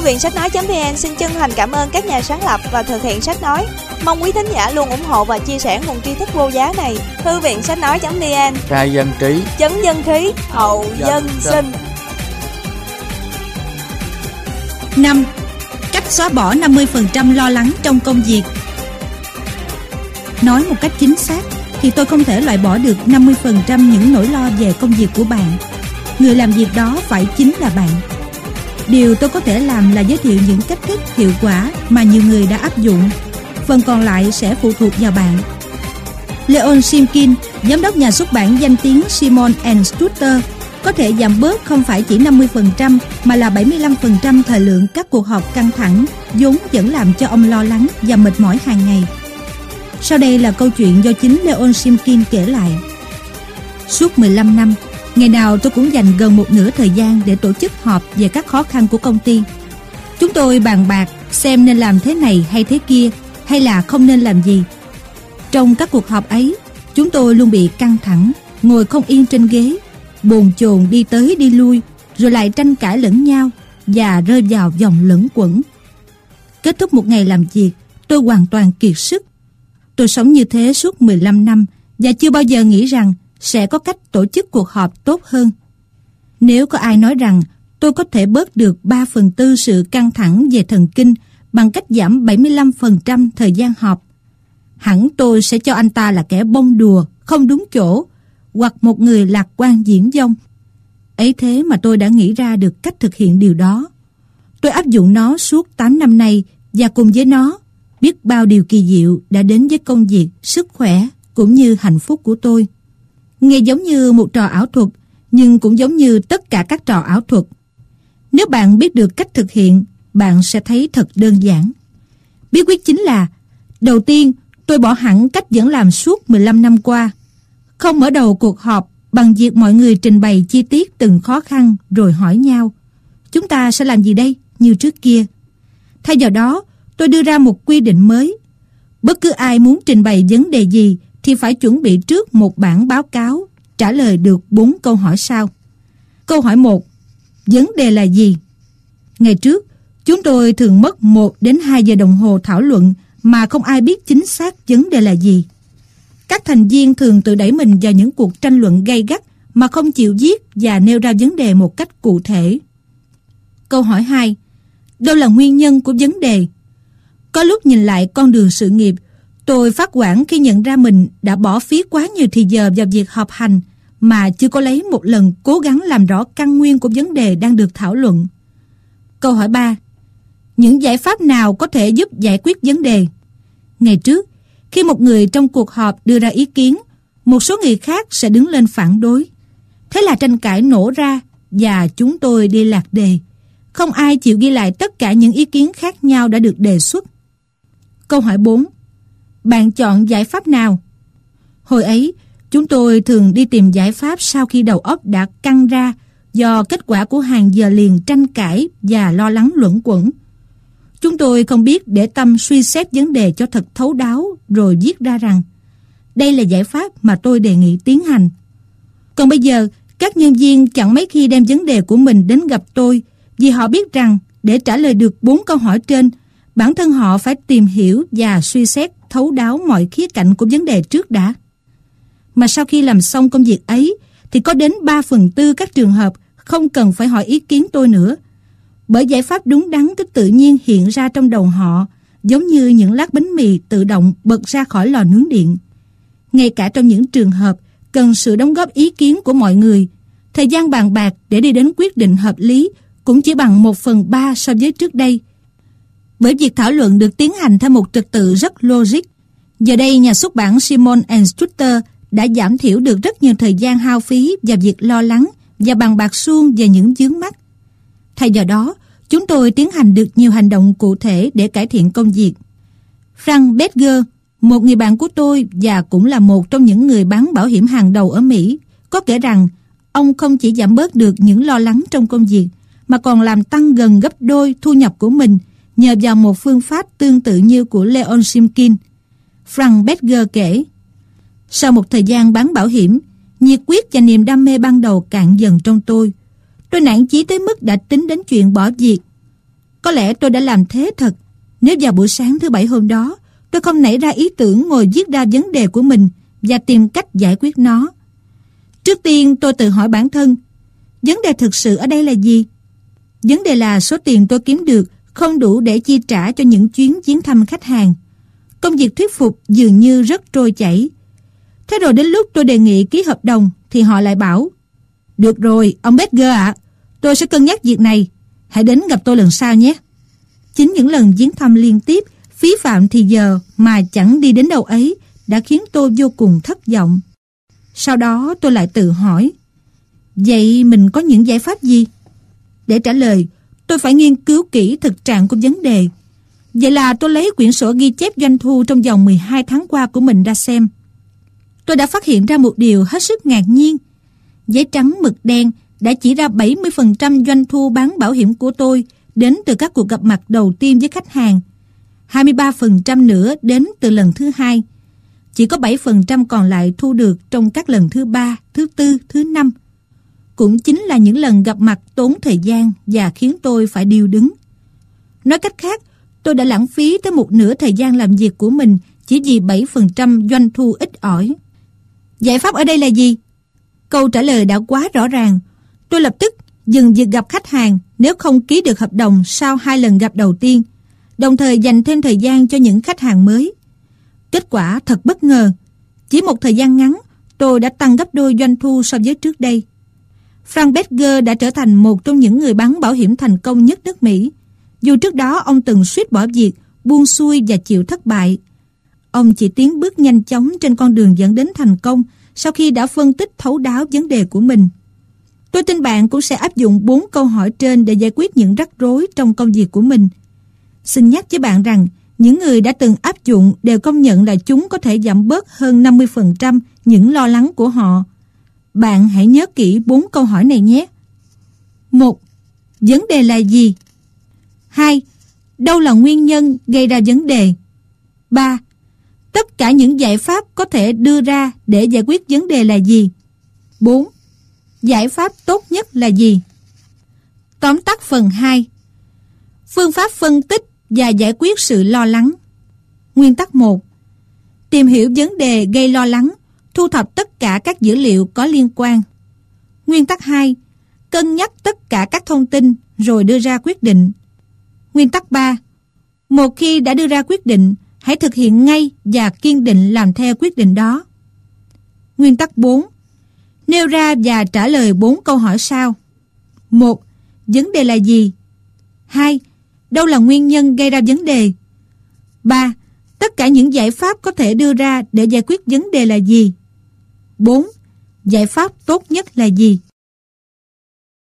viện sách nói.vn xin chân thành cảm ơn các nhà sáng lập và thực hiện sách nói. Mong quý thính giả luôn ủng hộ và chia sẻ nguồn tri thức vô giá này. Thư viện sách nói.vn, khai dân trí, chấn dân khí, hậu dân sinh. 5. Cách xóa bỏ 50% lo lắng trong công việc. Nói một cách chính xác thì tôi không thể loại bỏ được 50% những nỗi lo về công việc của bạn. Người làm việc đó phải chính là bạn. Điều tôi có thể làm là giới thiệu những cách thức hiệu quả mà nhiều người đã áp dụng. Phần còn lại sẽ phụ thuộc vào bạn. Leon Simkin, giám đốc nhà xuất bản danh tiếng Simon & Schuster, có thể giảm bớt không phải chỉ 50% mà là 75% thời lượng các cuộc họp căng thẳng vốn vẫn làm cho ông lo lắng và mệt mỏi hàng ngày. Sau đây là câu chuyện do chính Leon Simkin kể lại. Suốt 15 năm, ngày nào tôi cũng dành gần một nửa thời gian để tổ chức họp về các khó khăn của công ty. Chúng tôi bàn bạc xem nên làm thế này hay thế kia, hay là không nên làm gì. Trong các cuộc họp ấy, chúng tôi luôn bị căng thẳng, ngồi không yên trên ghế, bồn chồn đi tới đi lui, rồi lại tranh cãi lẫn nhau và rơi vào vòng luẩn quẩn. Kết thúc một ngày làm việc, tôi hoàn toàn kiệt sức. Tôi sống như thế suốt 15 năm và chưa bao giờ nghĩ rằng sẽ có cách tổ chức cuộc họp tốt hơn. Nếu có ai nói rằng tôi có thể bớt được 3/4 sự căng thẳng về thần kinh bằng cách giảm 75% thời gian họp, hẳn tôi sẽ cho anh ta là kẻ bông đùa, không đúng chỗ, hoặc một người lạc quan diễn vong. Ấy thế mà tôi đã nghĩ ra được cách thực hiện điều đó. Tôi áp dụng nó suốt 8 năm nay và cùng với nó, biết bao điều kỳ diệu đã đến với công việc, sức khỏe cũng như hạnh phúc của tôi. Nghe giống như một trò ảo thuật, nhưng cũng giống như tất cả các trò ảo thuật. Nếu bạn biết được cách thực hiện, bạn sẽ thấy thật đơn giản. Bí quyết chính là, đầu tiên, tôi bỏ hẳn cách vẫn làm suốt 15 năm qua. Không mở đầu cuộc họp bằng việc mọi người trình bày chi tiết từng khó khăn rồi hỏi nhau, chúng ta sẽ làm gì đây, như trước kia. Thay vào đó, tôi đưa ra một quy định mới. Bất cứ ai muốn trình bày vấn đề gì thì phải chuẩn bị trước một bản báo cáo, trả lời được 4 câu hỏi sau. Câu hỏi 1. Vấn đề là gì? Ngày trước, chúng tôi thường mất 1 đến 2 giờ đồng hồ thảo luận mà không ai biết chính xác vấn đề là gì. Các thành viên thường tự đẩy mình vào những cuộc tranh luận gay gắt mà không chịu viết và nêu ra vấn đề một cách cụ thể. Câu hỏi 2. Đâu là nguyên nhân của vấn đề? Có lúc nhìn lại con đường sự nghiệp, tôi phát hoảng khi nhận ra mình đã bỏ phí quá nhiều thời giờ vào việc họp hành mà chưa có lấy một lần cố gắng làm rõ căn nguyên của vấn đề đang được thảo luận. Câu hỏi 3. Những giải pháp nào có thể giúp giải quyết vấn đề? Ngày trước, khi một người trong cuộc họp đưa ra ý kiến, một số người khác sẽ đứng lên phản đối. Thế là tranh cãi nổ ra và chúng tôi đi lạc đề. Không ai chịu ghi lại tất cả những ý kiến khác nhau đã được đề xuất. Câu hỏi 4. Bạn chọn giải pháp nào? Hồi ấy, chúng tôi thường đi tìm giải pháp sau khi đầu óc đã căng ra do kết quả của hàng giờ liền tranh cãi và lo lắng luẩn quẩn. Chúng tôi không biết để tâm suy xét vấn đề cho thật thấu đáo rồi viết ra rằng đây là giải pháp mà tôi đề nghị tiến hành. Còn bây giờ, các nhân viên chẳng mấy khi đem vấn đề của mình đến gặp tôi vì họ biết rằng để trả lời được 4 câu hỏi trên, bản thân họ phải tìm hiểu và suy xét thấu đáo mọi khía cạnh của vấn đề trước đã. Mà sau khi làm xong công việc ấy thì có đến 3/4 các trường hợp không cần phải hỏi ý kiến tôi nữa, bởi giải pháp đúng đắn cứ tự nhiên hiện ra trong đầu họ, giống như những lát bánh mì tự động bật ra khỏi lò nướng điện. Ngay cả trong những trường hợp cần sự đóng góp ý kiến của mọi người, thời gian bàn bạc để đi đến quyết định hợp lý cũng chỉ bằng 1/3 so với trước đây. Bởi việc thảo luận được tiến hành theo một trật tự rất logic, giờ đây nhà xuất bản Simon & Schuster đã giảm thiểu được rất nhiều thời gian hao phí vào việc lo lắng và bàn bạc suông về những vướng mắc. Thay vào đó, chúng tôi tiến hành được nhiều hành động cụ thể để cải thiện công việc. Frank Bedger, một người bạn của tôi và cũng là một trong những người bán bảo hiểm hàng đầu ở Mỹ, có kể rằng ông không chỉ giảm bớt được những lo lắng trong công việc mà còn làm tăng gần gấp đôi thu nhập của mình nhờ vào một phương pháp tương tự như của Leon Simkin. Frank Bedger kể, sau một thời gian bán bảo hiểm, nhiệt huyết và niềm đam mê ban đầu cạn dần trong tôi. Tôi nản chí tới mức đã tính đến chuyện bỏ việc. Có lẽ tôi đã làm thế thật nếu vào buổi sáng thứ Bảy hôm đó tôi không nảy ra ý tưởng ngồi viết ra vấn đề của mình và tìm cách giải quyết nó. Trước tiên tôi tự hỏi bản thân, vấn đề thực sự ở đây là gì? Vấn đề là số tiền tôi kiếm được không đủ để chi trả cho những chuyến viếng thăm khách hàng. Công việc thuyết phục dường như rất trôi chảy. Thế rồi đến lúc tôi đề nghị ký hợp đồng thì họ lại bảo, được rồi, ông Bedger ạ, tôi sẽ cân nhắc việc này. Hãy đến gặp tôi lần sau nhé. Chính những lần viếng thăm liên tiếp, phí phạm thì giờ mà chẳng đi đến đâu ấy đã khiến tôi vô cùng thất vọng. Sau đó tôi lại tự hỏi, vậy mình có những giải pháp gì? Để trả lời, tôi phải nghiên cứu kỹ thực trạng của vấn đề. Vậy là tôi lấy quyển sổ ghi chép doanh thu trong vòng 12 tháng qua của mình ra xem. Tôi đã phát hiện ra một điều hết sức ngạc nhiên. Giấy trắng mực đen đã chỉ ra 70% doanh thu bán bảo hiểm của tôi đến từ các cuộc gặp mặt đầu tiên với khách hàng. 23% nữa đến từ lần thứ hai. Chỉ có 7% còn lại thu được trong các lần thứ 3, thứ 4, thứ 5. Cũng chính là những lần gặp mặt tốn thời gian và khiến tôi phải điêu đứng. Nói cách khác, tôi đã lãng phí tới một nửa thời gian làm việc của mình chỉ vì 7% doanh thu ít ỏi. Giải pháp ở đây là gì? Câu trả lời đã quá rõ ràng. Tôi lập tức dừng việc gặp khách hàng nếu không ký được hợp đồng sau 2 lần gặp đầu tiên, đồng thời dành thêm thời gian cho những khách hàng mới. Kết quả thật bất ngờ. Chỉ một thời gian ngắn, tôi đã tăng gấp đôi doanh thu so với trước đây. Frank Bedger đã trở thành một trong những người bán bảo hiểm thành công nhất nước Mỹ. Dù trước đó ông từng suýt bỏ việc, buông xuôi và chịu thất bại. Ông chỉ tiến bước nhanh chóng trên con đường dẫn đến thành công sau khi đã phân tích thấu đáo vấn đề của mình. Tôi tin bạn cũng sẽ áp dụng 4 câu hỏi trên để giải quyết những rắc rối trong công việc của mình. Xin nhắc với bạn rằng, những người đã từng áp dụng đều công nhận là chúng có thể giảm bớt hơn 50% những lo lắng của họ. Bạn hãy nhớ kỹ 4 câu hỏi này nhé. 1. Vấn đề là gì? 2. Đâu là nguyên nhân gây ra vấn đề? 3. Tất cả những giải pháp có thể đưa ra để giải quyết vấn đề là gì? 4. Giải pháp tốt nhất là gì? Tóm tắt phần 2. Phương pháp phân tích và giải quyết sự lo lắng. Nguyên tắc 1. Tìm hiểu vấn đề gây lo lắng, thu thập tất cả các dữ liệu có liên quan. Nguyên tắc 2. Cân nhắc tất cả các thông tin rồi đưa ra quyết định. Nguyên tắc 3. Một khi đã đưa ra quyết định, hãy thực hiện ngay và kiên định làm theo quyết định đó. Nguyên tắc 4. Nêu ra và trả lời 4 câu hỏi sau. 1. Vấn đề là gì? 2. Đâu là nguyên nhân gây ra vấn đề? 3. Tất cả những giải pháp có thể đưa ra để giải quyết vấn đề là gì? 4. Giải pháp tốt nhất là gì?